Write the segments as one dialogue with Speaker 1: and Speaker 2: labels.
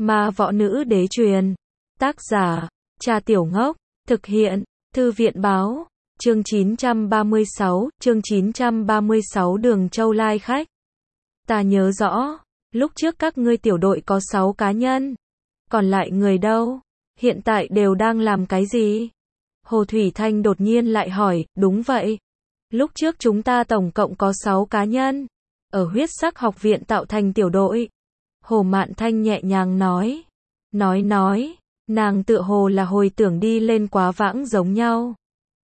Speaker 1: Ma võ nữ đế truyền. Tác giả, Trà Tiểu Ngốc. Thực hiện, Thư viện báo. Chương 936, Đường Châu lai khách. Ta nhớ rõ, lúc trước các ngươi tiểu đội có 6 cá nhân. Còn lại người đâu? Hiện tại đều đang làm cái gì? Hồ Thủy Thanh đột nhiên lại hỏi, đúng vậy. Lúc trước chúng ta tổng cộng có 6 cá nhân. Ở huyết sắc học viện tạo thành tiểu đội. Hồ Mạn Thanh nhẹ nhàng nói. Nói, nàng tựa hồ là hồi tưởng đi lên quá vãng giống nhau.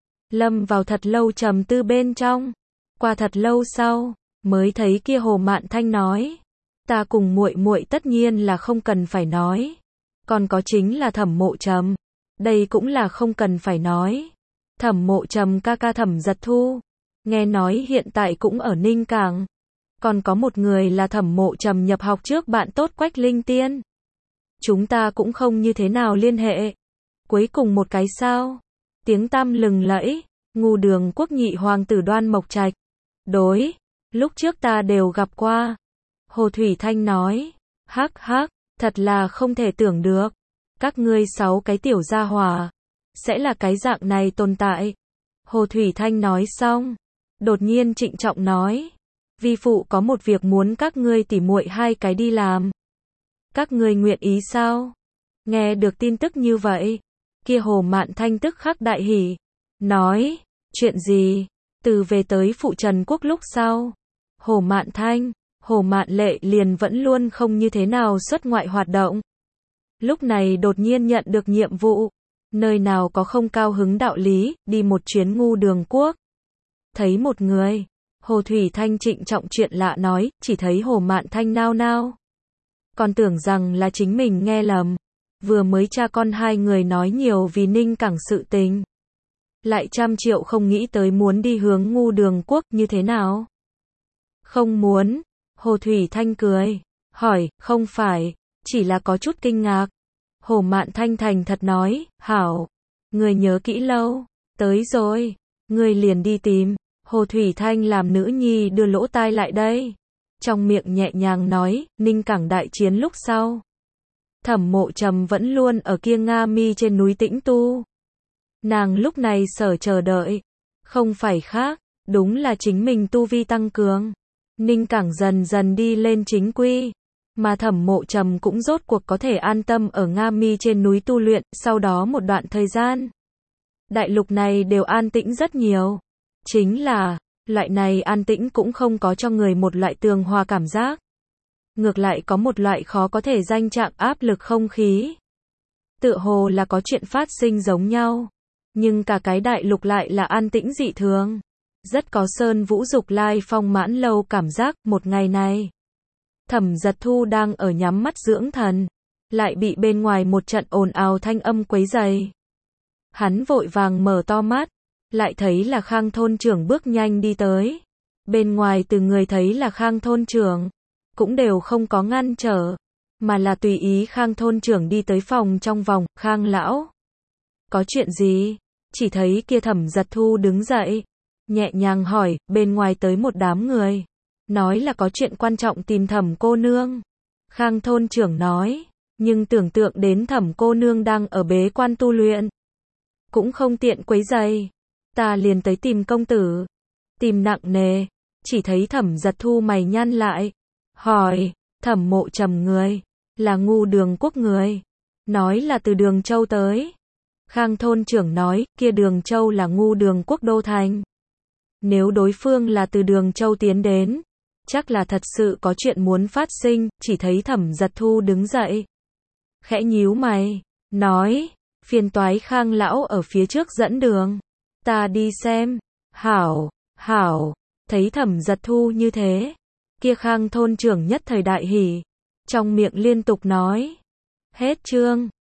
Speaker 1: Lâm vào thật lâu trầm tư bên trong. Qua thật lâu sau, mới thấy kia Hồ Mạn Thanh nói. Ta cùng muội muội tất nhiên là không cần phải nói. Còn có chính là Thẩm Mộ Trầm. Đây cũng là không cần phải nói. Thẩm Mộ Trầm ca ca Thẩm Giật Thu. Nghe nói hiện tại cũng ở Ninh Cảng. Còn có một người là Thẩm Mộ Trầm nhập học trước bạn tốt Quách Linh Tiên. Chúng ta cũng không như thế nào liên hệ. Cuối cùng một cái sao? Tiếng tăm lừng lẫy, Ngu Đường Quốc nhị hoàng tử Đoan Mộc Trạch. Đối, lúc trước ta đều gặp qua. Hồ Thủy Thanh nói, hắc, thật là không thể tưởng được. Các ngươi 6 cái tiểu gia hỏa, sẽ là cái dạng này tồn tại. Hồ Thủy Thanh nói xong, đột nhiên trịnh trọng nói, vi phụ có một việc muốn các ngươi tỉ muội 2 cái đi làm. Các ngươi nguyện ý sao? Nghe được tin tức như vậy, kia Hồ Mạn Thanh tức khắc đại hỉ, nói, chuyện gì? Từ về tới phụ Trần Quốc lúc sau, Hồ Mạn Thanh, Hồ Mạn Lệ liền vẫn luôn không như thế nào xuất ngoại hoạt động. Lúc này đột nhiên nhận được nhiệm vụ, nơi nào có không cao hứng đạo lý, đi một chuyến Ngu Đường Quốc. Thấy một người, Hồ Thủy Thanh trịnh trọng chuyện lạ nói, chỉ thấy Hồ Mạn Thanh nao nao. Còn tưởng rằng là chính mình nghe lầm. Vừa mới cha con 2 người nói nhiều vì Ninh Cảng sự tình. Lại trăm triệu không nghĩ tới muốn đi hướng Ngu Đường Quốc như thế nào. Không muốn. Hồ Thủy Thanh cười. Hỏi, không phải. Chỉ là có chút kinh ngạc. Hồ Mạn Thanh thành thật nói, hảo. Người nhớ kỹ lâu. Tới rồi. Người liền đi tìm. Hồ Thủy Thanh làm nữ nhi đưa lỗ tai lại đây. Trong miệng nhẹ nhàng nói, Ninh Cảng đại chiến lúc sau. Thẩm Mộ Trầm vẫn luôn ở kia Nga Mi trên núi tĩnh tu. Nàng lúc này sở chờ đợi. Không phải khác, đúng là chính mình tu vi tăng cường. Ninh Cảng dần dần đi lên chính quy. Mà Thẩm Mộ Trầm cũng rốt cuộc có thể an tâm ở Nga Mi trên núi tu luyện, sau đó một đoạn thời gian. Đại lục này đều an tĩnh rất nhiều. Chính là, loại này an tĩnh cũng không có cho người một loại tường hòa cảm giác. Ngược lại có một loại khó có thể danh trạng áp lực không khí. Tựa hồ là có chuyện phát sinh giống nhau. Nhưng cả cái đại lục lại là an tĩnh dị thường. Rất có Sơn Vũ Dục Lai Phong Mãn Lâu cảm giác một ngày này. Thẩm Giật Thu đang ở nhắm mắt dưỡng thần. Lại bị bên ngoài một trận ồn ào thanh âm quấy rầy. Hắn vội vàng mở to mắt. Lại thấy là Khang thôn trưởng bước nhanh đi tới. Bên ngoài từ người thấy là Khang thôn trưởng. Cũng đều không có ngăn trở. Mà là tùy ý Khang thôn trưởng đi tới phòng trong vòng, Khang lão. Có chuyện gì? Chỉ thấy kia Thẩm Giật Thu đứng dậy. Nhẹ nhàng hỏi, bên ngoài tới một đám người. Nói là có chuyện quan trọng tìm Thẩm cô nương. Khang thôn trưởng nói. Nhưng tưởng tượng đến Thẩm cô nương đang ở bế quan tu luyện. Cũng không tiện quấy rầy. Ta liền tới tìm công tử. Tìm nặng nề. Chỉ thấy Thẩm Giật Thu mày nhăn lại. Hỏi, Thẩm Mộ Trầm người. Là Ngu Đường Quốc người. Nói là từ Đường Châu tới. Khang thôn trưởng nói, kia Đường Châu là Ngu Đường Quốc đô thành. Nếu đối phương là từ Đường Châu tiến đến. Chắc là thật sự có chuyện muốn phát sinh. Chỉ thấy Thẩm Giật Thu đứng dậy. Khẽ nhíu mày. Nói, phiền toái Khang lão ở phía trước dẫn đường. Ta đi xem. Hảo. Thấy Thẩm Giật Thu như thế. Kia Khang thôn trưởng nhất thời đại hỉ. Trong miệng liên tục nói. Hết chương.